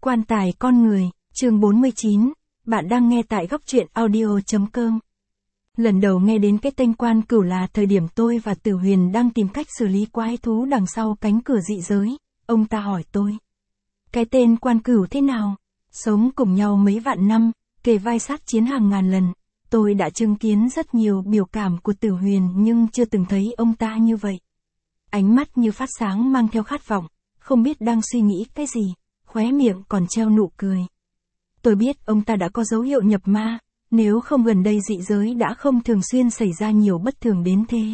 Quan tài con người, chương 49, bạn đang nghe tại góc truyện audio.com. Lần đầu nghe đến cái tên Quan Cửu là thời điểm tôi và Tử Huyền đang tìm cách xử lý quái thú đằng sau cánh cửa dị giới. Ông ta hỏi tôi, cái tên Quan Cửu thế nào? Sống cùng nhau mấy vạn năm, kề vai sát chiến hàng ngàn lần. Tôi đã chứng kiến rất nhiều biểu cảm của Tử Huyền nhưng chưa từng thấy ông ta như vậy. Ánh mắt như phát sáng mang theo khát vọng, không biết đang suy nghĩ cái gì, khóe miệng còn treo nụ cười. Tôi biết ông ta đã có dấu hiệu nhập ma, nếu không gần đây dị giới đã không thường xuyên xảy ra nhiều bất thường đến thế.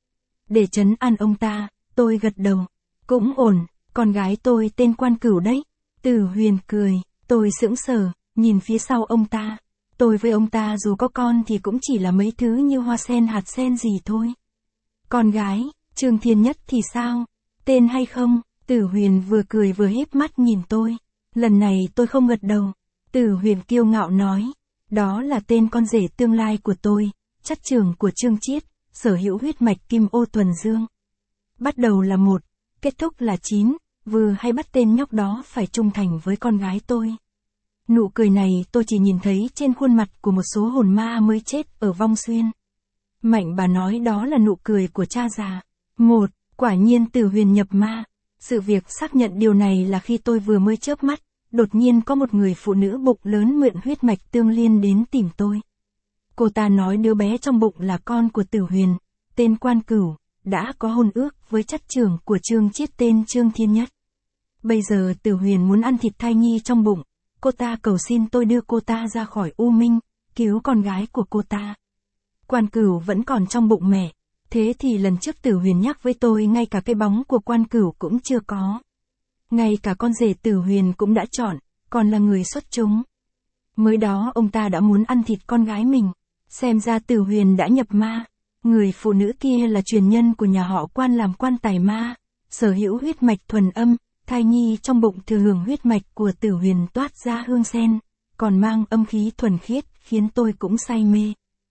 Để trấn an ông ta, tôi gật đầu. Cũng ổn, con gái tôi tên Quan Cửu đấy. Tử Huyền cười, tôi sững sờ, nhìn phía sau ông ta. Tôi với ông ta dù có con thì cũng chỉ là mấy thứ như hoa sen hạt sen gì thôi. Con gái, Trương Thiên Nhất thì sao? Tên hay không? Tử Huyền vừa cười vừa híp mắt nhìn tôi. Lần này tôi không gật đầu. Tử Huyền kiêu ngạo nói, đó là tên con rể tương lai của tôi, chắc trưởng của Trương Chiết, sở hữu huyết mạch Kim Ô Thuần Dương. Bắt đầu là 1, kết thúc là 9, vừa hay bắt tên nhóc đó phải trung thành với con gái tôi. Nụ cười này tôi chỉ nhìn thấy trên khuôn mặt của một số hồn ma mới chết ở Vong Xuyên. Mạnh bà nói đó là nụ cười của cha già. 1, quả nhiên Tử Huyền nhập ma. Sự việc xác nhận điều này là khi tôi vừa mới chớp mắt, đột nhiên có một người phụ nữ bụng lớn mượn huyết mạch tương liên đến tìm tôi. Cô ta nói đứa bé trong bụng là con của Tử Huyền, tên Quan Cửu, đã có hôn ước với chắc trưởng của Trương Chiết tên Trương Thiên Nhất. Bây giờ Tử Huyền muốn ăn thịt thai nhi trong bụng, cô ta cầu xin tôi đưa cô ta ra khỏi U Minh, cứu con gái của cô ta. Quan Cửu vẫn còn trong bụng mẹ. Thế thì lần trước Tử Huyền nhắc với tôi ngay cả cái bóng của Quan Cửu cũng chưa có. Ngay cả con rể Tử Huyền cũng đã chọn, còn là người xuất chúng. Mới đó ông ta đã muốn ăn thịt con gái mình. Xem ra Tử Huyền đã nhập ma. Người phụ nữ kia là truyền nhân của nhà họ Quan làm quan tài ma, sở hữu huyết mạch thuần âm, thai nhi trong bụng thừa hưởng huyết mạch của Tử Huyền toát ra hương sen, còn mang âm khí thuần khiết, khiến tôi cũng say mê.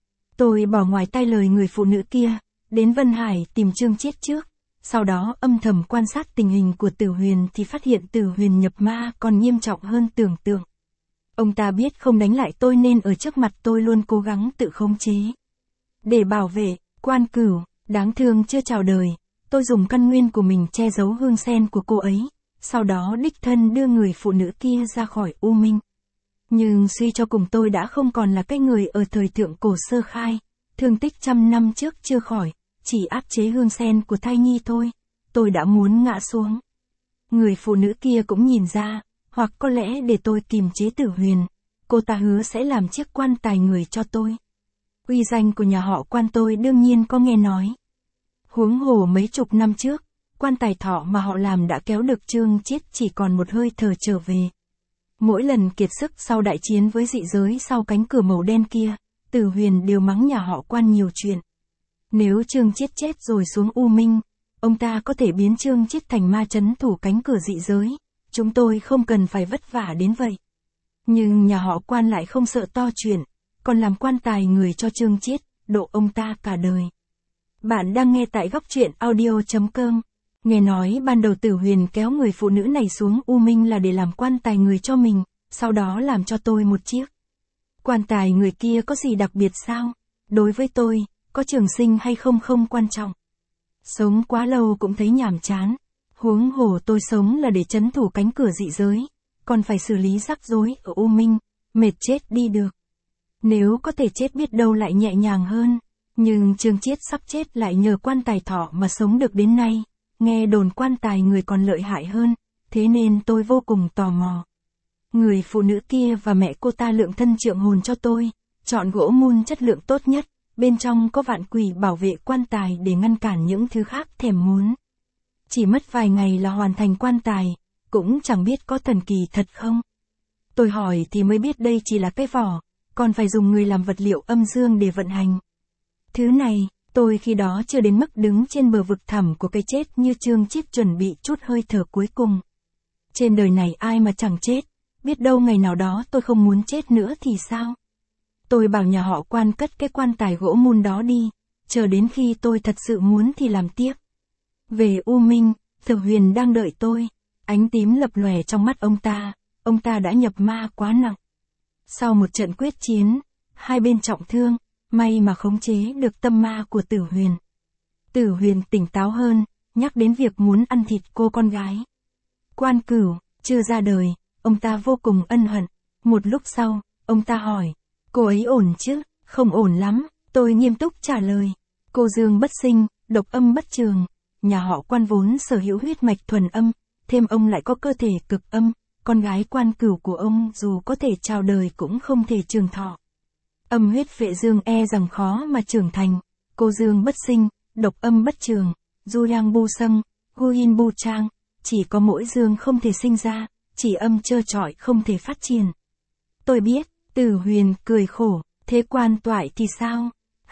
Tôi bỏ ngoài tai lời người phụ nữ kia, đến Vân Hải tìm Trương Chiết trước, sau đó âm thầm quan sát tình hình của Tử Huyền thì phát hiện Tử Huyền nhập ma còn nghiêm trọng hơn tưởng tượng. Ông ta biết không đánh lại tôi nên ở trước mặt tôi luôn cố gắng tự khống chế. Để bảo vệ, Quan Cửu, đáng thương chưa chào đời, tôi dùng căn nguyên của mình che giấu hương sen của cô ấy, sau đó đích thân đưa người phụ nữ kia ra khỏi U Minh. Nhưng suy cho cùng tôi đã không còn là cái người ở thời thượng cổ sơ khai, thương tích trăm năm trước chưa khỏi, chỉ áp chế hương sen của thai nhi thôi, tôi đã muốn ngã xuống. Người phụ nữ kia cũng nhìn ra, hoặc có lẽ để tôi kìm chế Tử Huyền, cô ta hứa sẽ làm chiếc quan tài người cho tôi. Uy danh của nhà họ Quan tôi đương nhiên có nghe nói. Huống hồ mấy chục năm trước, quan tài thọ mà họ làm đã kéo được Trương Chiết chỉ còn một hơi thở trở về. Mỗi lần kiệt sức sau đại chiến với dị giới sau cánh cửa màu đen kia, Tử Huyền đều mắng nhà họ Quan nhiều chuyện. Nếu Trương Chiết chết rồi xuống U Minh, ông ta có thể biến Trương Chiết thành ma trấn thủ cánh cửa dị giới, chúng tôi không cần phải vất vả đến vậy. Nhưng nhà họ Quan lại không sợ to chuyện, còn làm quan tài người cho Trương Chiết, độ ông ta cả đời. Bạn đang nghe tại góc truyện audio.com. Nghe nói ban đầu Tử Huyền kéo người phụ nữ này xuống U Minh là để làm quan tài người cho mình, sau đó làm cho tôi một chiếc. Quan tài người kia có gì đặc biệt sao? Đối với tôi, có trường sinh hay không không quan trọng. Sống quá lâu cũng thấy nhàm chán. Huống hồ tôi sống là để trấn thủ cánh cửa dị giới, còn phải xử lý rắc rối ở U Minh, mệt chết đi được. Nếu có thể chết biết đâu lại nhẹ nhàng hơn. Nhưng Trương Chiết sắp chết lại nhờ quan tài thọ mà sống được đến nay. Nghe đồn quan tài người còn lợi hại hơn, thế nên tôi vô cùng tò mò. Người phụ nữ kia và mẹ cô ta lượng thân trượng hồn cho tôi, chọn gỗ mun chất lượng tốt nhất, bên trong có vạn quỷ bảo vệ quan tài để ngăn cản những thứ khác thèm muốn. Chỉ mất vài ngày là hoàn thành quan tài, cũng chẳng biết có thần kỳ thật không. Tôi hỏi thì mới biết đây chỉ là cái vỏ, còn phải dùng người làm vật liệu âm dương để vận hành. Thứ này, tôi khi đó chưa đến mức đứng trên bờ vực thẳm của cái chết như Trương Chiết chuẩn bị chút hơi thở cuối cùng. Trên đời này ai mà chẳng chết, biết đâu ngày nào đó tôi không muốn chết nữa thì sao? Tôi bảo nhà họ Quan cất cái quan tài gỗ mun đó đi, chờ đến khi tôi thật sự muốn thì làm tiếp. Về U Minh, Tử Huyền đang đợi tôi, ánh tím lập lòe trong mắt ông ta, ông ta đã nhập ma quá nặng. Sau một trận quyết chiến, hai bên trọng thương, may mà khống chế được tâm ma của Tử Huyền. Tử Huyền tỉnh táo hơn, nhắc đến việc muốn ăn thịt cô con gái. Quan Cửu, chưa ra đời, ông ta vô cùng ân hận. Một lúc sau, ông ta hỏi, cô ấy ổn chứ? Không ổn lắm, tôi nghiêm túc trả lời. Cô dương bất sinh, độc âm bất trường. Nhà họ Quan vốn sở hữu huyết mạch thuần âm, thêm ông lại có cơ thể cực âm. Con gái Quan Cửu của ông dù có thể chào đời cũng không thể trường thọ. Âm huyết phệ dương e rằng khó mà trưởng thành. Cô dương bất sinh, độc âm bất trường. Du Yang Bu Sâng, Gu Yin Bu Trang. Chỉ có mỗi dương không thể sinh ra, chỉ âm trơ trọi không thể phát triển. Tôi biết, Tử Huyền cười khổ, thế Quan Toại thì sao?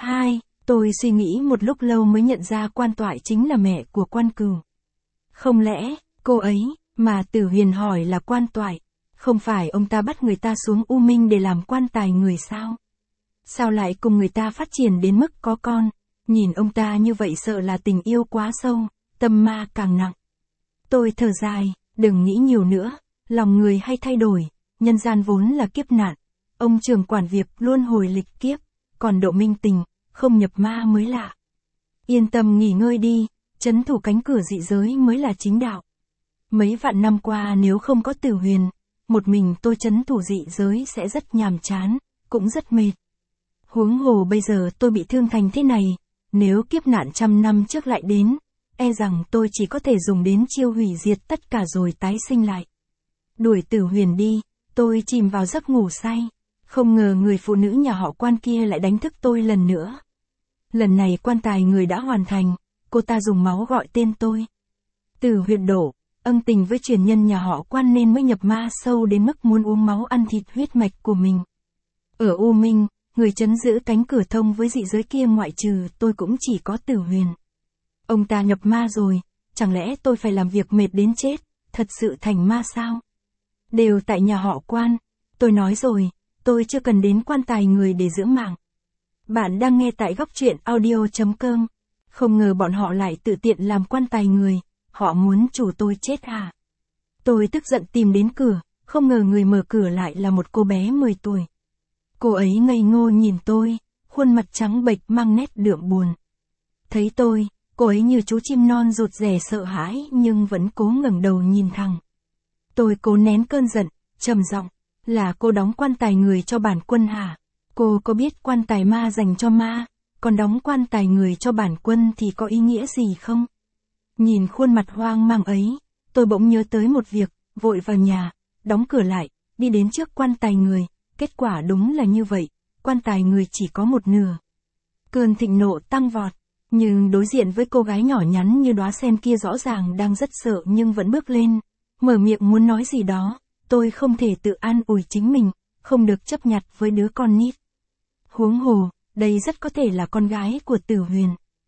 Tôi suy nghĩ một lúc lâu mới nhận ra Quan Toại chính là mẹ của Quan Cửu. Không lẽ, cô ấy, mà Tử Huyền hỏi là Quan Toại, không phải ông ta bắt người ta xuống U Minh để làm quan tài người sao? Sao lại cùng người ta phát triển đến mức có con? Nhìn ông ta như vậy sợ là tình yêu quá sâu, tâm ma càng nặng. Tôi thở dài, đừng nghĩ nhiều nữa, lòng người hay thay đổi, nhân gian vốn là kiếp nạn. Ông trưởng quản việc luôn hồi lịch kiếp, còn Độ Minh Tình, không nhập ma mới lạ. Yên tâm nghỉ ngơi đi, trấn thủ cánh cửa dị giới mới là chính đạo. Mấy vạn năm qua nếu không có Tử Huyền, một mình tôi trấn thủ dị giới sẽ rất nhàm chán, cũng rất mệt. Huống hồ bây giờ tôi bị thương thành thế này, nếu kiếp nạn 100 năm trước lại đến, e rằng tôi chỉ có thể dùng đến chiêu hủy diệt tất cả rồi tái sinh lại. Đuổi Tử Huyền đi, tôi chìm vào giấc ngủ say. Không ngờ người phụ nữ nhà họ Quan kia lại đánh thức tôi lần nữa. Lần này quan tài người đã hoàn thành, cô ta dùng máu gọi tên tôi. Tử Huyền đổ, ân tình với truyền nhân nhà họ Quan nên mới nhập ma sâu đến mức muốn uống máu ăn thịt huyết mạch của mình. Ở U Minh, người trấn giữ cánh cửa thông với dị giới kia ngoại trừ tôi cũng chỉ có Tử Huyền. Ông ta nhập ma rồi, chẳng lẽ tôi phải làm việc mệt đến chết, thật sự thành ma sao? Đều tại nhà họ Quan, tôi nói rồi, tôi chưa cần đến quan tài người để giữ mạng. Bạn đang nghe tại góc truyện audio.com. Không ngờ bọn họ lại tự tiện làm quan tài người, họ muốn chủ tôi chết à? Tôi tức giận tìm đến cửa, không ngờ người mở cửa lại là một cô bé 10 tuổi. Cô ấy ngây ngô nhìn tôi, khuôn mặt trắng bệch mang nét đượm buồn. Thấy tôi, cô ấy như chú chim non rụt rè sợ hãi nhưng vẫn cố ngẩng đầu nhìn thẳng. Tôi cố nén cơn giận, trầm giọng, là cô đóng quan tài người cho bản quân hả? Cô có biết quan tài ma dành cho ma, còn đóng quan tài người cho bản quân thì có ý nghĩa gì không? Nhìn khuôn mặt hoang mang ấy, tôi bỗng nhớ tới một việc, vội vào nhà, đóng cửa lại, đi đến trước quan tài người, kết quả đúng là như vậy, quan tài người chỉ có một nửa. Cơn thịnh nộ tăng vọt, nhưng đối diện với cô gái nhỏ nhắn như đóa sen kia rõ ràng đang rất sợ nhưng vẫn bước lên, mở miệng muốn nói gì đó, tôi không thể tự an ủi chính mình, không được chấp nhặt với đứa con nít. Huống hồ, đây rất có thể là con gái của Tử Huyền.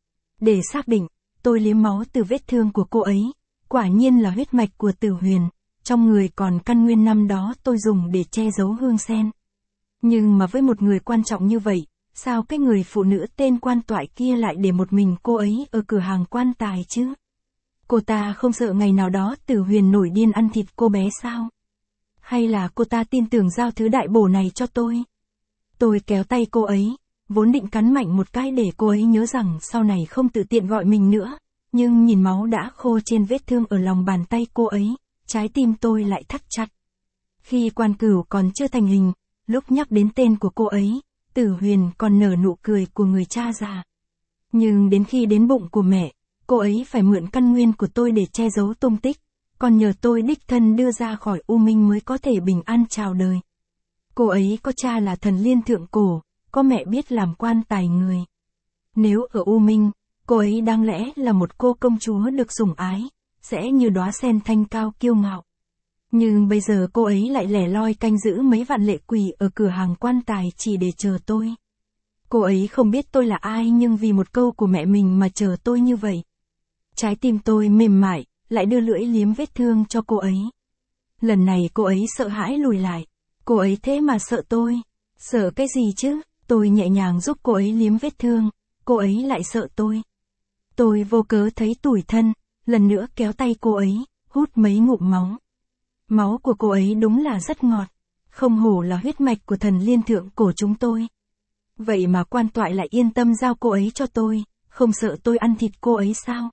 Để xác định, tôi liếm máu từ vết thương của cô ấy, quả nhiên là huyết mạch của Tử Huyền, trong người còn căn nguyên năm đó tôi dùng để che giấu hương sen. Nhưng mà với một người quan trọng như vậy, sao cái người phụ nữ tên Quan Toại kia lại để một mình cô ấy ở cửa hàng quan tài chứ? Cô ta không sợ ngày nào đó Tử Huyền nổi điên ăn thịt cô bé sao? Hay là cô ta tin tưởng giao thứ đại bổ này cho tôi? Tôi kéo tay cô ấy, vốn định cắn mạnh một cái để cô ấy nhớ rằng sau này không tự tiện gọi mình nữa, nhưng nhìn máu đã khô trên vết thương ở lòng bàn tay cô ấy, trái tim tôi lại thắt chặt. Khi Quan Cửu còn chưa thành hình, lúc nhắc đến tên của cô ấy, Tử Huyền còn nở nụ cười của người cha già. Nhưng đến khi đến bụng của mẹ, cô ấy phải mượn căn nguyên của tôi để che giấu tung tích, còn nhờ tôi đích thân đưa ra khỏi U Minh mới có thể bình an chào đời. Cô ấy có cha là thần liên thượng cổ, có mẹ biết làm quan tài người. Nếu ở U Minh, cô ấy đáng lẽ là một cô công chúa được sủng ái, sẽ như đóa sen thanh cao kiêu ngạo. Nhưng bây giờ cô ấy lại lẻ loi canh giữ mấy vạn lệ quỷ ở cửa hàng quan tài chỉ để chờ tôi. Cô ấy không biết tôi là ai nhưng vì một câu của mẹ mình mà chờ tôi như vậy. Trái tim tôi mềm mại, lại đưa lưỡi liếm vết thương cho cô ấy. Lần này cô ấy sợ hãi lùi lại. Cô ấy thế mà sợ tôi. Sợ cái gì chứ? Tôi nhẹ nhàng giúp cô ấy liếm vết thương. Cô ấy lại sợ tôi. Tôi vô cớ thấy tủi thân, lần nữa kéo tay cô ấy, hút mấy ngụm máu. Máu của cô ấy đúng là rất ngọt. Không hổ là huyết mạch của thần liên thượng cổ chúng tôi. Vậy mà quan toại lại yên tâm giao cô ấy cho tôi, không sợ tôi ăn thịt cô ấy sao?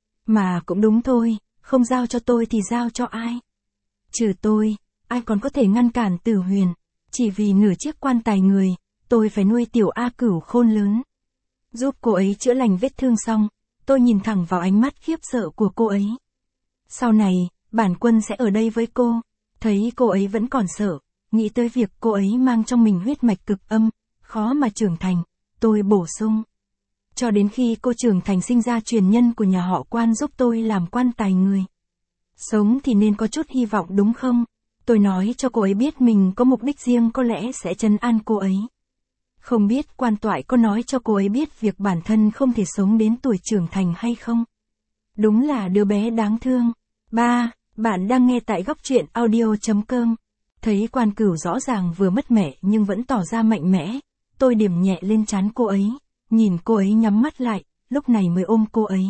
Mà cũng đúng thôi, không giao cho tôi thì giao cho ai? Trừ tôi, ai còn có thể ngăn cản Tử Huyền? Chỉ vì nửa chiếc quan tài người, tôi phải nuôi tiểu A Cửu khôn lớn. Giúp cô ấy chữa lành vết thương xong, tôi nhìn thẳng vào ánh mắt khiếp sợ của cô ấy. Sau này, bản quân sẽ ở đây với cô. Thấy cô ấy vẫn còn sợ, nghĩ tới việc cô ấy mang trong mình huyết mạch cực âm, khó mà trưởng thành, tôi bổ sung. Cho đến khi cô trưởng thành sinh ra truyền nhân của nhà họ Quan giúp tôi làm quan tài người. Sống thì nên có chút hy vọng đúng không? Tôi nói cho cô ấy biết mình có mục đích riêng có lẽ sẽ trấn an cô ấy. Không biết quan toại có nói cho cô ấy biết việc bản thân không thể sống đến tuổi trưởng thành hay không? Đúng là đứa bé đáng thương. 3. Bạn đang nghe tại góc truyện audio.com. Thấy Quan Cửu rõ ràng vừa mất mẹ nhưng vẫn tỏ ra mạnh mẽ. Tôi điểm nhẹ lên trán cô ấy, nhìn cô ấy nhắm mắt lại, lúc này mới ôm cô ấy.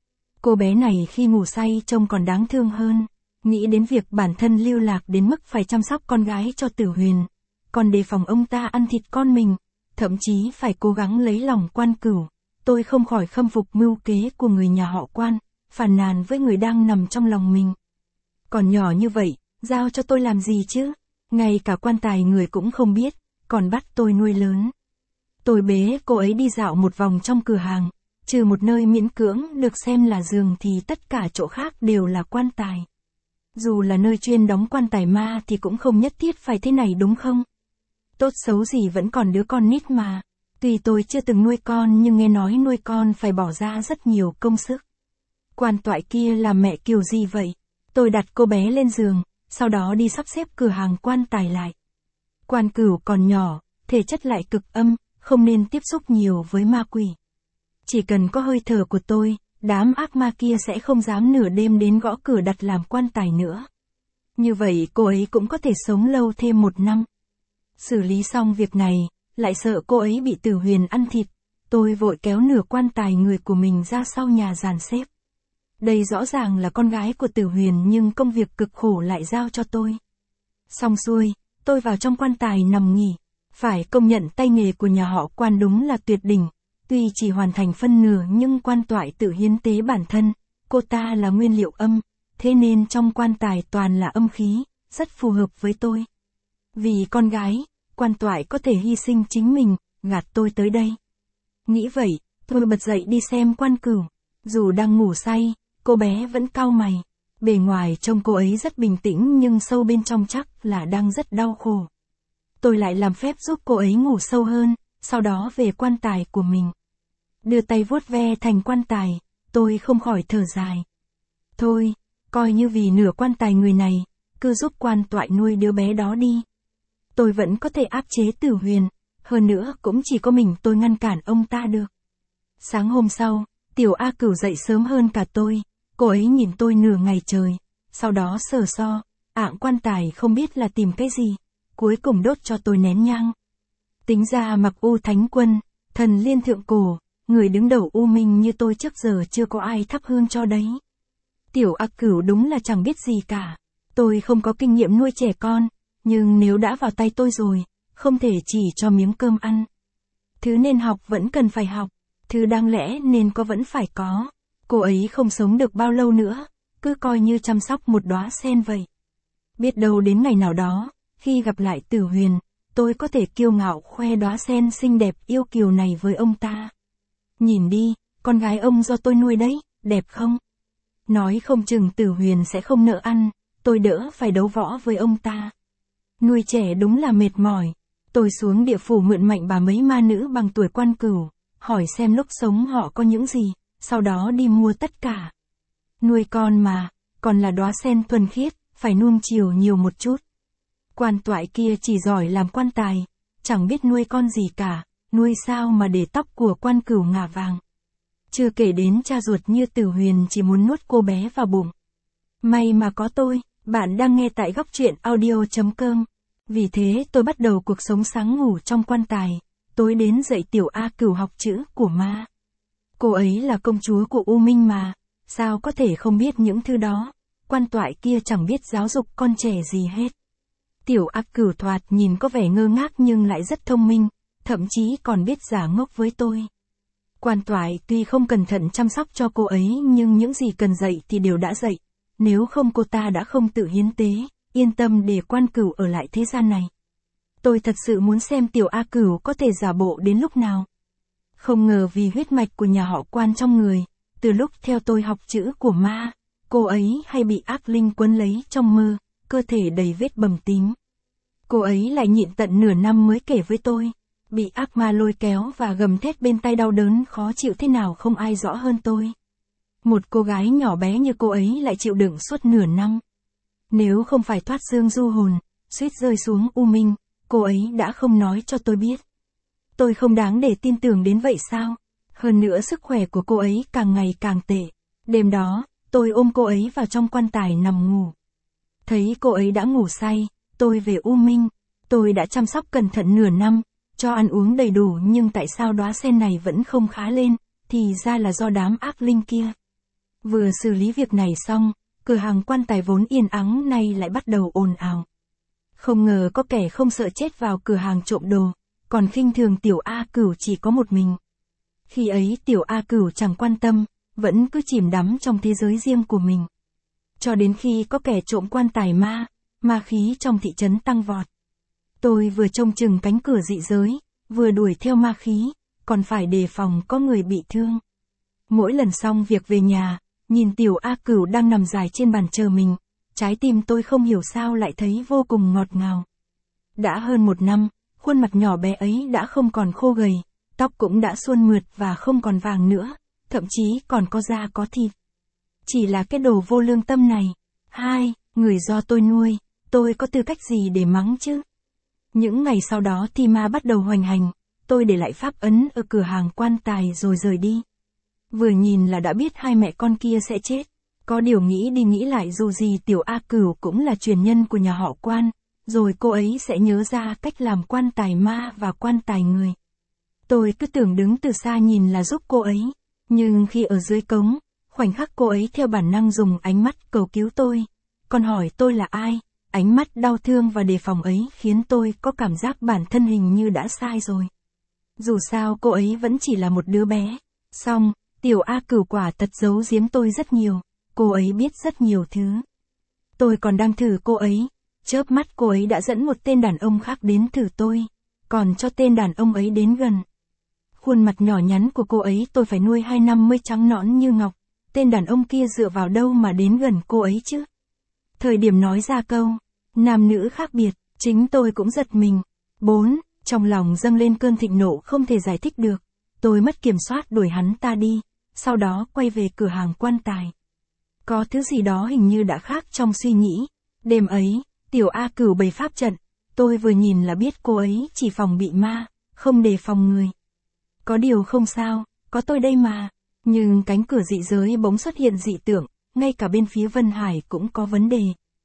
Cô bé này khi ngủ say trông còn đáng thương hơn. Nghĩ đến việc bản thân lưu lạc đến mức phải chăm sóc con gái cho Tử Huyền, còn đề phòng ông ta ăn thịt con mình, thậm chí phải cố gắng lấy lòng Quan Cửu. Tôi không khỏi khâm phục mưu kế của người nhà họ Quan, phàn nàn với người đang nằm trong lòng mình. Còn nhỏ như vậy, giao cho tôi làm gì chứ? Ngay cả quan tài người cũng không biết, còn bắt tôi nuôi lớn. Tôi bế cô ấy đi dạo một vòng trong cửa hàng, trừ một nơi miễn cưỡng được xem là giường thì tất cả chỗ khác đều là quan tài. Dù là nơi chuyên đóng quan tài ma thì cũng không nhất thiết phải thế này đúng không? Tốt xấu gì vẫn còn đứa con nít mà. Tuy tôi chưa từng nuôi con nhưng nghe nói nuôi con phải bỏ ra rất nhiều công sức. Quan toại kia là mẹ kiểu gì vậy? Tôi đặt cô bé lên giường, sau đó đi sắp xếp cửa hàng quan tài lại. Quan Cửu còn nhỏ, thể chất lại cực âm, không nên tiếp xúc nhiều với ma quỷ. Chỉ cần có hơi thở của tôi, đám ác ma kia sẽ không dám nửa đêm đến gõ cửa đặt làm quan tài nữa. Như vậy cô ấy cũng có thể sống lâu thêm 1 năm. Xử lý xong việc này, lại sợ cô ấy bị Tử Huyền ăn thịt, tôi vội kéo nửa quan tài người của mình ra sau nhà dàn xếp. Đây rõ ràng là con gái của Tử Huyền nhưng công việc cực khổ lại giao cho tôi. Xong xuôi, tôi vào trong quan tài nằm nghỉ. Phải công nhận tay nghề của nhà họ Quan đúng là tuyệt đỉnh. Tuy chỉ hoàn thành phân nửa nhưng quan toại tự hiến tế bản thân. Cô ta là nguyên liệu âm, thế nên trong quan tài toàn là âm khí, rất phù hợp với tôi. Vì con gái, quan toại có thể hy sinh chính mình, gạt tôi tới đây. Nghĩ vậy, tôi bật dậy đi xem Quan Cửu. Dù đang ngủ say, cô bé vẫn cau mày. Bề ngoài trông cô ấy rất bình tĩnh nhưng sâu bên trong chắc là đang rất đau khổ. Tôi lại làm phép giúp cô ấy ngủ sâu hơn, sau đó về quan tài của mình. Đưa tay vuốt ve thành quan tài, tôi không khỏi thở dài. Thôi, coi như vì nửa quan tài người này, cứ giúp quan toại nuôi đứa bé đó đi. Tôi vẫn có thể áp chế Tử Huyền, hơn nữa cũng chỉ có mình tôi ngăn cản ông ta được. Sáng hôm sau, tiểu A Cửu dậy sớm hơn cả tôi, cô ấy nhìn tôi nửa ngày trời, sau đó sờ so, ạng quan tài không biết là tìm cái gì, cuối cùng đốt cho tôi nén nhang. Tính ra Mặc U Thánh Quân, thần liên thượng cổ, người đứng đầu U Minh như tôi trước giờ chưa có ai thắp hương cho đấy. Tiểu A Cửu đúng là chẳng biết gì cả. Tôi không có kinh nghiệm nuôi trẻ con, nhưng nếu đã vào tay tôi rồi, không thể chỉ cho miếng cơm ăn. Thứ nên học vẫn cần phải học, thứ đáng lẽ nên có vẫn phải có. Cô ấy không sống được bao lâu nữa, cứ coi như chăm sóc một đóa sen vậy. Biết đâu đến ngày nào đó, khi gặp lại Tử Huyền, tôi có thể kiêu ngạo khoe đóa sen xinh đẹp yêu kiều này với ông ta. Nhìn đi, con gái ông do tôi nuôi đấy, đẹp không? Nói không chừng Tử Huyền sẽ không nỡ ăn, tôi đỡ phải đấu võ với ông ta. Nuôi trẻ đúng là mệt mỏi. Tôi xuống địa phủ mượn mạnh bà mấy ma nữ bằng tuổi Quan Cửu, hỏi xem lúc sống họ có những gì, sau đó đi mua tất cả. Nuôi con mà, còn là đóa sen thuần khiết, phải nuông chiều nhiều một chút. Quan toại kia chỉ giỏi làm quan tài, chẳng biết nuôi con gì cả, nuôi sao mà để tóc của Quan Cửu ngả vàng. Chưa kể đến cha ruột như Tử Huyền chỉ muốn nuốt cô bé vào bụng. May mà có tôi, bạn đang nghe tại góc truyện audio.com. Vì thế tôi bắt đầu cuộc sống sáng ngủ trong quan tài, tối đến dạy tiểu A Cửu học chữ của ma. Cô ấy là công chúa của U Minh mà, sao có thể không biết những thứ đó. quan toại kia chẳng biết giáo dục con trẻ gì hết. Tiểu A Cửu thoạt nhìn có vẻ ngơ ngác nhưng lại rất thông minh, thậm chí còn biết giả ngốc với tôi. Quan toại tuy không cẩn thận chăm sóc cho cô ấy nhưng những gì cần dạy thì đều đã dạy, nếu không cô ta đã không tự hiến tế, yên tâm để Quan Cửu ở lại thế gian này. Tôi thật sự muốn xem tiểu A Cửu có thể giả bộ đến lúc nào. Không ngờ vì huyết mạch của nhà họ Quan trong người, từ lúc theo tôi học chữ của ma, cô ấy hay bị ác linh quấn lấy trong mơ, cơ thể đầy vết bầm tím. Cô ấy lại nhịn tận nửa năm mới kể với tôi, bị ác ma lôi kéo và gầm thét bên tai đau đớn khó chịu thế nào không ai rõ hơn tôi. Một cô gái nhỏ bé như cô ấy lại chịu đựng suốt nửa năm. Nếu không phải thoát dương du hồn, suýt rơi xuống u minh, cô ấy đã không nói cho tôi biết. Tôi không đáng để tin tưởng đến vậy sao? Hơn nữa sức khỏe của cô ấy càng ngày càng tệ. Đêm đó, tôi ôm cô ấy vào trong quan tài nằm ngủ. Thấy cô ấy đã ngủ say, tôi về u minh. Tôi đã chăm sóc cẩn thận nửa năm, cho ăn uống đầy đủ nhưng tại sao đóa sen này vẫn không khá lên, thì ra là do đám ác linh kia. Vừa xử lý việc này xong, cửa hàng quan tài vốn yên ắng nay lại bắt đầu ồn ào. Không ngờ có kẻ không sợ chết vào cửa hàng trộm đồ, còn khinh thường tiểu A Cửu chỉ có một mình. Khi ấy tiểu A Cửu chẳng quan tâm, vẫn cứ chìm đắm trong thế giới riêng của mình. Cho đến khi có kẻ trộm quan tài ma khí trong thị trấn tăng vọt. Tôi vừa trông chừng cánh cửa dị giới, vừa đuổi theo ma khí, còn phải đề phòng có người bị thương. Mỗi lần xong việc về nhà, nhìn tiểu A Cửu đang nằm dài trên bàn chờ mình, trái tim tôi không hiểu sao lại thấy vô cùng ngọt ngào. Đã hơn một năm, khuôn mặt nhỏ bé ấy đã không còn khô gầy, tóc cũng đã suôn mượt và không còn vàng nữa, thậm chí còn có da có thịt. Chỉ là cái đồ vô lương tâm này. Người do tôi nuôi, tôi có tư cách gì để mắng chứ? Những ngày sau đó thì ma bắt đầu hoành hành, tôi để lại pháp ấn ở cửa hàng quan tài rồi rời đi. Vừa nhìn là đã biết hai mẹ con kia sẽ chết. Có điều nghĩ đi nghĩ lại dù gì tiểu A Cửu cũng là truyền nhân của nhà họ Quan, rồi cô ấy sẽ nhớ ra cách làm quan tài ma và quan tài người. Tôi cứ tưởng đứng từ xa nhìn là giúp cô ấy, nhưng khi ở dưới cống, khoảnh khắc cô ấy theo bản năng dùng ánh mắt cầu cứu tôi. Còn hỏi tôi là ai, ánh mắt đau thương và đề phòng ấy khiến tôi có cảm giác bản thân hình như đã sai rồi. Dù sao cô ấy vẫn chỉ là một đứa bé. Xong, tiểu A Cửu quả thật giấu giếm tôi rất nhiều, cô ấy biết rất nhiều thứ. Tôi còn đang thử cô ấy, chớp mắt cô ấy đã dẫn một tên đàn ông khác đến thử tôi, còn cho tên đàn ông ấy đến gần. Khuôn mặt nhỏ nhắn của cô ấy tôi phải nuôi 2 năm mới trắng nõn như ngọc, tên đàn ông kia dựa vào đâu mà đến gần cô ấy chứ? Thời điểm nói ra câu, nam nữ khác biệt, chính tôi cũng giật mình. 4. Trong lòng dâng lên cơn thịnh nộ không thể giải thích được, tôi mất kiểm soát đuổi hắn ta đi, sau đó quay về cửa hàng quan tài. Có thứ gì đó hình như đã khác trong suy nghĩ. Đêm ấy, tiểu A Cửu bày pháp trận, tôi vừa nhìn là biết cô ấy chỉ phòng bị ma, không đề phòng người. Có điều không sao, có tôi đây mà. Nhưng cánh cửa dị giới bỗng xuất hiện dị tượng, ngay cả bên phía Vân Hải cũng có vấn đề.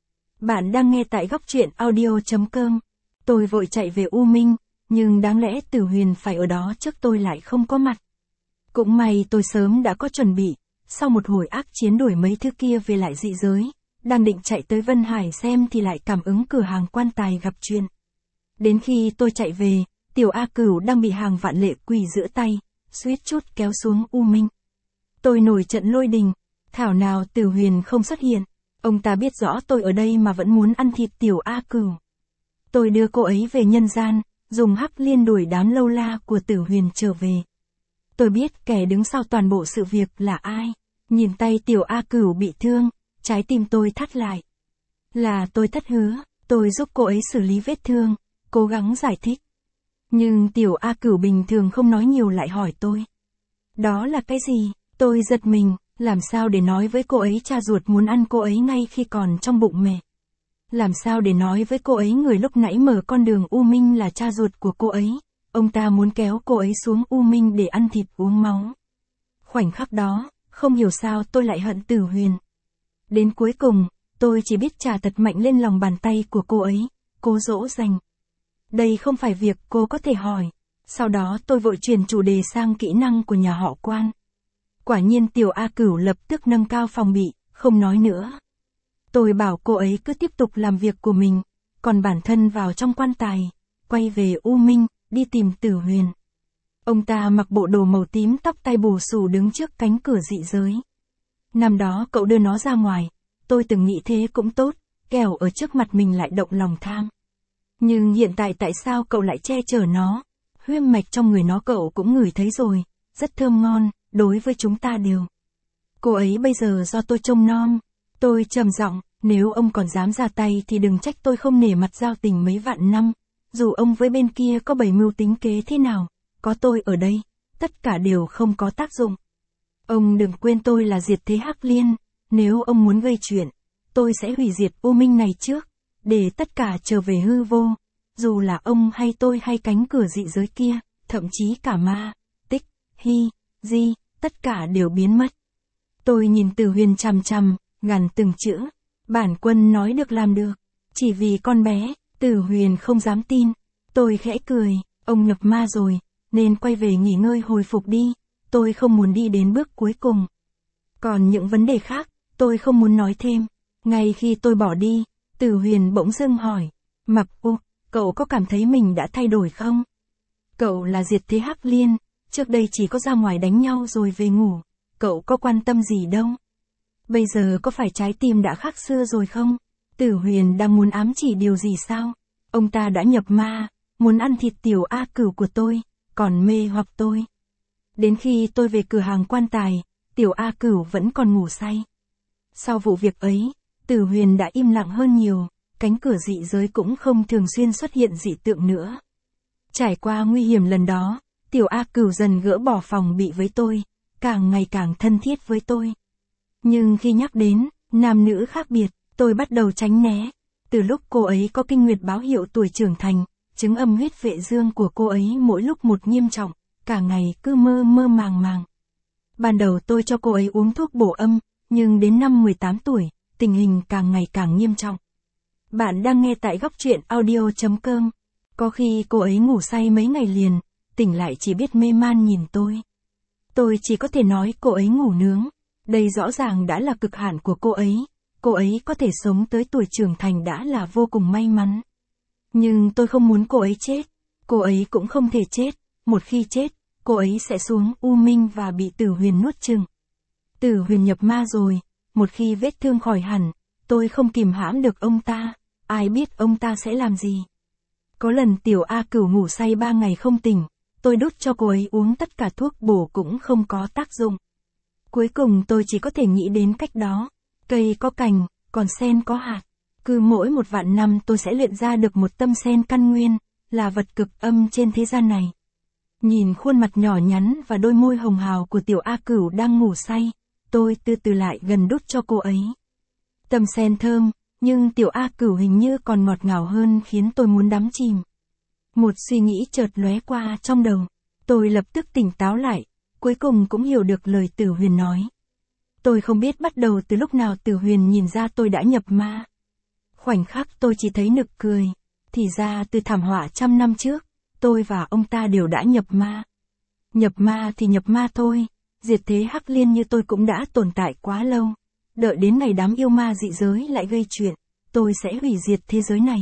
Bạn đang nghe tại góc truyện audio.com. Tôi vội chạy về U Minh, nhưng đáng lẽ Tử Huyền phải ở đó trước tôi lại không có mặt. Cũng may tôi sớm đã có chuẩn bị, sau một hồi ác chiến đuổi mấy thứ kia về lại dị giới, đang định chạy tới Vân Hải xem thì lại cảm ứng cửa hàng quan tài gặp chuyện. Đến khi tôi chạy về, tiểu A Cửu đang bị hàng vạn lệ quỷ giữ tay, suýt chút kéo xuống U Minh. Tôi nổi trận lôi đình, thảo nào Tử Huyền không xuất hiện, ông ta biết rõ tôi ở đây mà vẫn muốn ăn thịt tiểu A Cửu. Tôi đưa cô ấy về nhân gian, dùng hắc liên đuổi đám lâu la của Tử Huyền trở về. Tôi biết kẻ đứng sau toàn bộ sự việc là ai, nhìn tay tiểu A Cửu bị thương, trái tim tôi thắt lại. Là tôi thất hứa, tôi giúp cô ấy xử lý vết thương, cố gắng giải thích. Nhưng tiểu A Cửu bình thường không nói nhiều lại hỏi tôi. Đó là cái gì? Tôi giật mình, làm sao để nói với cô ấy cha ruột muốn ăn cô ấy ngay khi còn trong bụng mẹ? Làm sao để nói với cô ấy người lúc nãy mở con đường U Minh là cha ruột của cô ấy? Ông ta muốn kéo cô ấy xuống U Minh để ăn thịt uống máu. Khoảnh khắc đó, không hiểu sao tôi lại hận Tử Huyền. Đến cuối cùng, tôi chỉ biết chà thật mạnh lên lòng bàn tay của cô ấy, cố dỗ dành. Đây không phải việc cô có thể hỏi. Sau đó tôi vội chuyển chủ đề sang kỹ năng của nhà họ Quan. Quả nhiên tiểu A Cửu lập tức nâng cao phòng bị, không nói nữa. Tôi bảo cô ấy cứ tiếp tục làm việc của mình, còn bản thân vào trong quan tài, quay về U Minh, đi tìm Tử Huyền. Ông ta mặc bộ đồ màu tím, tóc tai bù xù đứng trước cánh cửa dị giới. Năm đó cậu đưa nó ra ngoài, tôi từng nghĩ thế cũng tốt, kẻo ở trước mặt mình lại động lòng tham. Nhưng hiện tại tại sao cậu lại che chở nó? Huyết mạch trong người nó cậu cũng ngửi thấy rồi, rất thơm ngon, đối với chúng ta đều. Cô ấy bây giờ do tôi trông nom. Tôi trầm giọng, nếu ông còn dám ra tay thì đừng trách tôi không nể mặt giao tình mấy vạn năm. Dù ông với bên kia có bày mưu tính kế thế nào, có tôi ở đây, tất cả đều không có tác dụng. Ông đừng quên tôi là diệt thế Hắc Liên, nếu ông muốn gây chuyện, tôi sẽ hủy diệt U Minh này trước, để tất cả trở về hư vô, dù là ông hay tôi hay cánh cửa dị giới kia, thậm chí cả ma, tích, hy, di, tất cả đều biến mất. Tôi nhìn Tử Huyền chằm chằm, gằn từng chữ, bản quân nói được làm được, chỉ vì con bé. Tử Huyền không dám tin. Tôi khẽ cười, ông nhập ma rồi, nên quay về nghỉ ngơi hồi phục đi, tôi không muốn đi đến bước cuối cùng. Còn những vấn đề khác, tôi không muốn nói thêm. Ngay khi tôi bỏ đi, Tử Huyền bỗng dưng hỏi, Mập U, cậu có cảm thấy mình đã thay đổi không? Cậu là diệt thế Hắc Liên, trước đây chỉ có ra ngoài đánh nhau rồi về ngủ, cậu có quan tâm gì đâu. Bây giờ có phải trái tim đã khác xưa rồi không? Tử Huyền đang muốn ám chỉ điều gì sao? Ông ta đã nhập ma, muốn ăn thịt tiểu A Cửu của tôi, còn mê hoặc tôi. Đến khi tôi về cửa hàng quan tài, tiểu A Cửu vẫn còn ngủ say. Sau vụ việc ấy, Tử Huyền đã im lặng hơn nhiều, cánh cửa dị giới cũng không thường xuyên xuất hiện dị tượng nữa. Trải qua nguy hiểm lần đó, tiểu A Cửu dần gỡ bỏ phòng bị với tôi, càng ngày càng thân thiết với tôi. Nhưng khi nhắc đến nam nữ khác biệt, tôi bắt đầu tránh né. Từ lúc cô ấy có kinh nguyệt báo hiệu tuổi trưởng thành, chứng âm huyết vệ dương của cô ấy mỗi lúc một nghiêm trọng, cả ngày cứ mơ mơ màng màng. Ban đầu tôi cho cô ấy uống thuốc bổ âm, nhưng đến năm 18 tuổi, tình hình càng ngày càng nghiêm trọng. Bạn đang nghe tại góc truyện audio.com. Có khi cô ấy ngủ say mấy ngày liền, tỉnh lại chỉ biết mê man nhìn tôi. Tôi chỉ có thể nói cô ấy ngủ nướng. Đây rõ ràng đã là cực hạn của cô ấy có thể sống tới tuổi trưởng thành đã là vô cùng may mắn. Nhưng tôi không muốn cô ấy chết, cô ấy cũng không thể chết, một khi chết, cô ấy sẽ xuống U Minh và bị Tử Huyền nuốt chửng. Tử Huyền nhập ma rồi, một khi vết thương khỏi hẳn, tôi không kìm hãm được ông ta, ai biết ông ta sẽ làm gì. Có lần tiểu A Cửu ngủ say 3 ngày không tỉnh, tôi đút cho cô ấy uống tất cả thuốc bổ cũng không có tác dụng. Cuối cùng tôi chỉ có thể nghĩ đến cách đó, cây có cành, còn sen có hạt. Cứ mỗi 1 vạn năm tôi sẽ luyện ra được một tâm sen căn nguyên, là vật cực âm trên thế gian này. Nhìn khuôn mặt nhỏ nhắn và đôi môi hồng hào của tiểu A Cửu đang ngủ say, tôi từ từ lại gần đút cho cô ấy. Tâm sen thơm, nhưng tiểu A Cửu hình như còn ngọt ngào hơn khiến tôi muốn đắm chìm. Một suy nghĩ chợt lóe qua trong đầu, tôi lập tức tỉnh táo lại, cuối cùng cũng hiểu được lời Tử Huyền nói. Tôi không biết bắt đầu từ lúc nào Tử Huyền nhìn ra tôi đã nhập ma. Khoảnh khắc tôi chỉ thấy nực cười, thì ra từ thảm họa 100 năm trước, tôi và ông ta đều đã nhập ma. Nhập ma thì nhập ma thôi, diệt thế Hắc Liên như tôi cũng đã tồn tại quá lâu. Đợi đến ngày đám yêu ma dị giới lại gây chuyện, tôi sẽ hủy diệt thế giới này.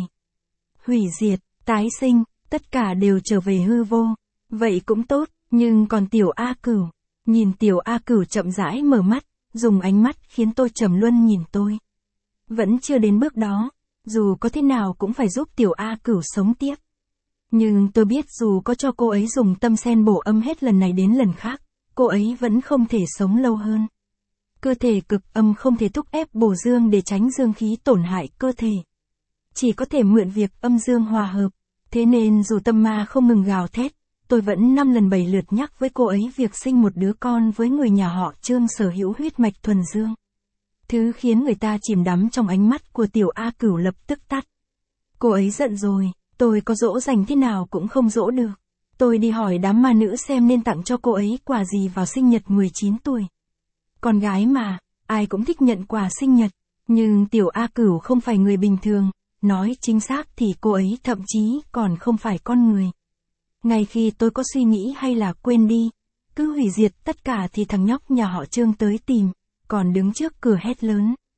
Hủy diệt, tái sinh, tất cả đều trở về hư vô. Vậy cũng tốt, nhưng còn tiểu A Cửu, nhìn tiểu A Cửu chậm rãi mở mắt, dùng ánh mắt khiến tôi trầm luân nhìn tôi. Vẫn chưa đến bước đó, dù có thế nào cũng phải giúp tiểu A Cửu sống tiếp. Nhưng tôi biết dù có cho cô ấy dùng tâm sen bổ âm hết lần này đến lần khác, cô ấy vẫn không thể sống lâu hơn. Cơ thể cực âm không thể thúc ép bổ dương để tránh dương khí tổn hại cơ thể. Chỉ có thể mượn việc âm dương hòa hợp. Thế nên dù tâm ma không ngừng gào thét, tôi vẫn 5 lần 7 lượt nhắc với cô ấy việc sinh một đứa con với người nhà họ Trương sở hữu huyết mạch thuần dương. Thứ khiến người ta chìm đắm trong ánh mắt của tiểu A Cửu lập tức tắt. Cô ấy giận rồi, tôi có dỗ dành thế nào cũng không dỗ được. Tôi đi hỏi đám ma nữ xem nên tặng cho cô ấy quà gì vào sinh nhật 19 tuổi. Con gái mà, ai cũng thích nhận quà sinh nhật, nhưng tiểu A Cửu không phải người bình thường, nói chính xác thì cô ấy thậm chí còn không phải con người. Ngay khi tôi có suy nghĩ hay là quên đi, cứ hủy diệt tất cả thì thằng nhóc nhà họ Trương tới tìm, còn đứng trước cửa hét lớn.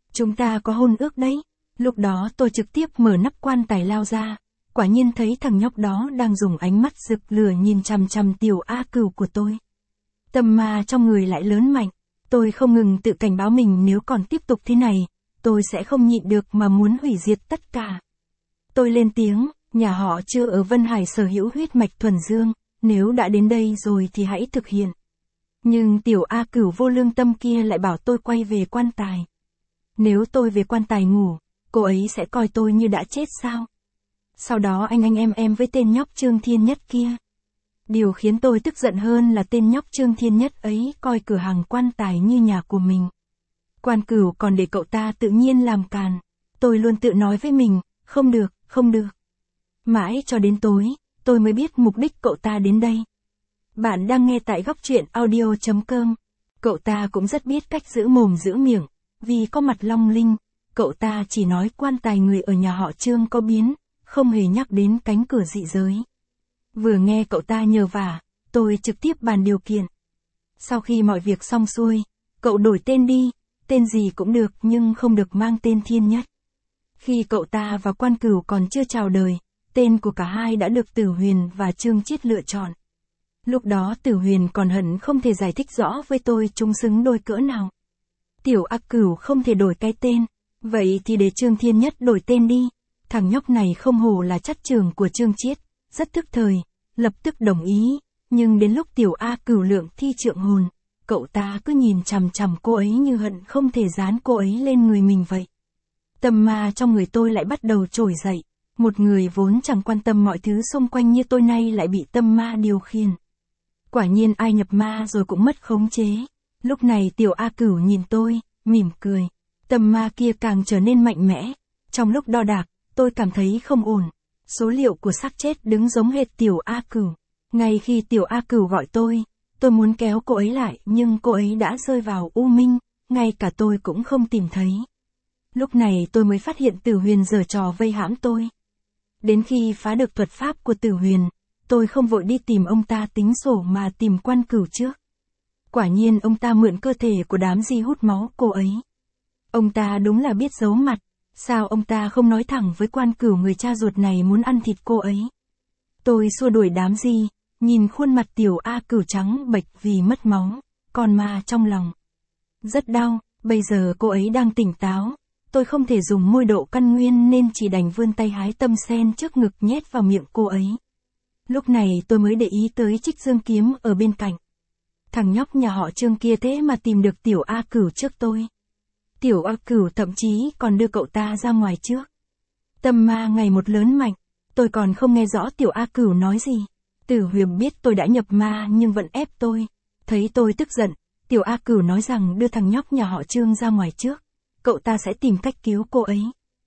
Chúng ta có hôn ước đấy. Lúc đó tôi trực tiếp mở nắp quan tài lao ra, quả nhiên thấy thằng nhóc đó đang dùng ánh mắt rực lửa nhìn chằm chằm tiểu A Cửu của tôi. Tâm ma trong người lại lớn mạnh, tôi không ngừng tự cảnh báo mình nếu còn tiếp tục thế này, tôi sẽ không nhịn được mà muốn hủy diệt tất cả. Tôi lên tiếng, nhà họ Trư ở Vân Hải sở hữu huyết mạch thuần dương, nếu đã đến đây rồi thì hãy thực hiện. Nhưng tiểu A Cửu vô lương tâm kia lại bảo tôi quay về quan tài. Nếu tôi về quan tài ngủ, cô ấy sẽ coi tôi như đã chết sao? Sau đó anh em với tên nhóc Trương Thiên Nhất kia. Điều khiến tôi tức giận hơn là tên nhóc Trương Thiên Nhất ấy coi cửa hàng quan tài như nhà của mình. Quan Cửu còn để cậu ta tự nhiên làm càn. Tôi luôn tự nói với mình, không được, không được. Mãi cho đến tối, tôi mới biết mục đích cậu ta đến đây. Bạn đang nghe tại góc truyện audio.com. Cậu ta cũng rất biết cách giữ mồm giữ miệng, vì có mặt long linh, cậu ta chỉ nói quan tài người ở nhà họ Trương có biến, không hề nhắc đến cánh cửa dị giới. Vừa nghe cậu ta nhờ vả, tôi trực tiếp bàn điều kiện. Sau khi mọi việc xong xuôi, cậu đổi tên đi, tên gì cũng được nhưng không được mang tên Thiên Nhất. Khi cậu ta và Quan Cửu còn chưa chào đời, tên của cả hai đã được Tử Huyền và Trương Chiết lựa chọn. Lúc đó Tử Huyền còn hận không thể giải thích rõ với tôi chúng xứng đôi cỡ nào. Tiểu A Cửu không thể đổi cái tên, vậy thì để Trương Thiên Nhất đổi tên đi. Thằng nhóc này không hổ là chất trưởng của Trương Chiết, rất thức thời, lập tức đồng ý, nhưng đến lúc tiểu A Cửu lượng thi trượng hồn, cậu ta cứ nhìn chằm chằm cô ấy như hận không thể dán cô ấy lên người mình vậy. Tâm ma trong người tôi lại bắt đầu trỗi dậy, một người vốn chẳng quan tâm mọi thứ xung quanh như tôi nay lại bị tâm ma điều khiển. Quả nhiên ai nhập ma rồi cũng mất khống chế. Lúc này tiểu A Cửu nhìn tôi, mỉm cười. Tâm ma kia càng trở nên mạnh mẽ. Trong lúc đo đạc, tôi cảm thấy không ổn. Số liệu của xác chết đứng giống hệt tiểu A Cửu. Ngay khi tiểu A Cửu gọi tôi muốn kéo cô ấy lại nhưng cô ấy đã rơi vào u minh, ngay cả tôi cũng không tìm thấy. Lúc này tôi mới phát hiện Tử Huyền giở trò vây hãm tôi. Đến khi phá được thuật pháp của Tử Huyền, tôi không vội đi tìm ông ta tính sổ mà tìm Quan Cửu trước. Quả nhiên ông ta mượn cơ thể của đám di hút máu cô ấy. Ông ta đúng là biết giấu mặt, sao ông ta không nói thẳng với Quan Cửu người cha ruột này muốn ăn thịt cô ấy. Tôi xua đuổi đám di, nhìn khuôn mặt tiểu A Cửu trắng bệch vì mất máu, còn ma trong lòng. Rất đau, bây giờ cô ấy đang tỉnh táo, tôi không thể dùng môi độ căn nguyên nên chỉ đành vươn tay hái tâm sen trước ngực nhét vào miệng cô ấy. Lúc này tôi mới để ý tới Trích Dương kiếm ở bên cạnh. Thằng nhóc nhà họ Trương kia thế mà tìm được tiểu A Cửu trước tôi. Tiểu A Cửu thậm chí còn đưa cậu ta ra ngoài trước. Tâm ma ngày một lớn mạnh, tôi còn không nghe rõ tiểu A Cửu nói gì. Tử Huyền biết tôi đã nhập ma nhưng vẫn ép tôi. Thấy tôi tức giận, tiểu A Cửu nói rằng đưa thằng nhóc nhà họ Trương ra ngoài trước. Cậu ta sẽ tìm cách cứu cô ấy.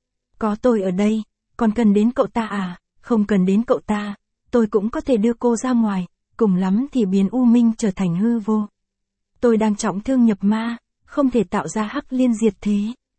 Có tôi ở đây, còn cần đến cậu ta à? Không cần đến cậu ta, tôi cũng có thể đưa cô ra ngoài, cùng lắm thì biến u minh trở thành hư vô. Tôi đang trọng thương nhập ma, không thể tạo ra hắc liên diệt thế.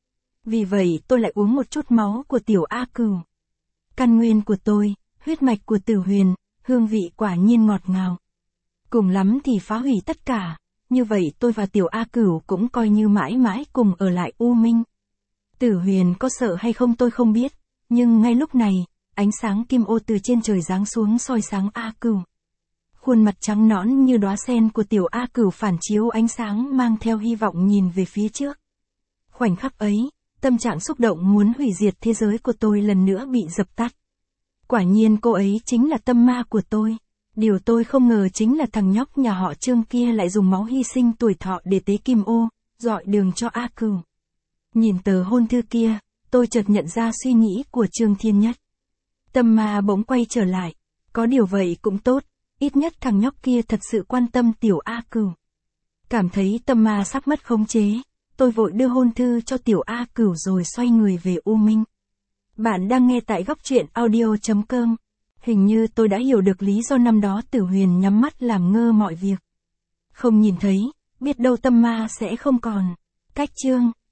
Vì vậy tôi lại uống một chút máu của tiểu A Cửu. Căn nguyên của tôi, huyết mạch của Tử Huyền, hương vị quả nhiên ngọt ngào. Cùng lắm thì phá hủy tất cả, như vậy tôi và tiểu A Cửu cũng coi như mãi mãi cùng ở lại u minh. Tử Huyền có sợ hay không tôi không biết, nhưng ngay lúc này, ánh sáng kim ô từ trên trời giáng xuống soi sáng A Cửu. Khuôn mặt trắng nõn như đóa sen của tiểu A Cửu phản chiếu ánh sáng mang theo hy vọng nhìn về phía trước. Khoảnh khắc ấy, tâm trạng xúc động muốn hủy diệt thế giới của tôi lần nữa bị dập tắt. Quả nhiên cô ấy chính là tâm ma của tôi. Điều tôi không ngờ chính là thằng nhóc nhà họ Trương kia lại dùng máu hy sinh tuổi thọ để tế kim ô, dọi đường cho A Cửu. Nhìn tờ hôn thư kia, tôi chợt nhận ra suy nghĩ của Trương Thiên Nhất. Tâm ma bỗng quay trở lại, có điều vậy cũng tốt, ít nhất thằng nhóc kia thật sự quan tâm tiểu A Cửu. Cảm thấy tâm ma sắp mất khống chế, tôi vội đưa hôn thư cho tiểu A Cửu rồi xoay người về u minh. Bạn đang nghe tại góc truyện audio.com. Hình như tôi đã hiểu được lý do năm đó Tử Huyền nhắm mắt làm ngơ mọi việc. Không nhìn thấy, biết đâu tâm ma sẽ không còn. Cách chương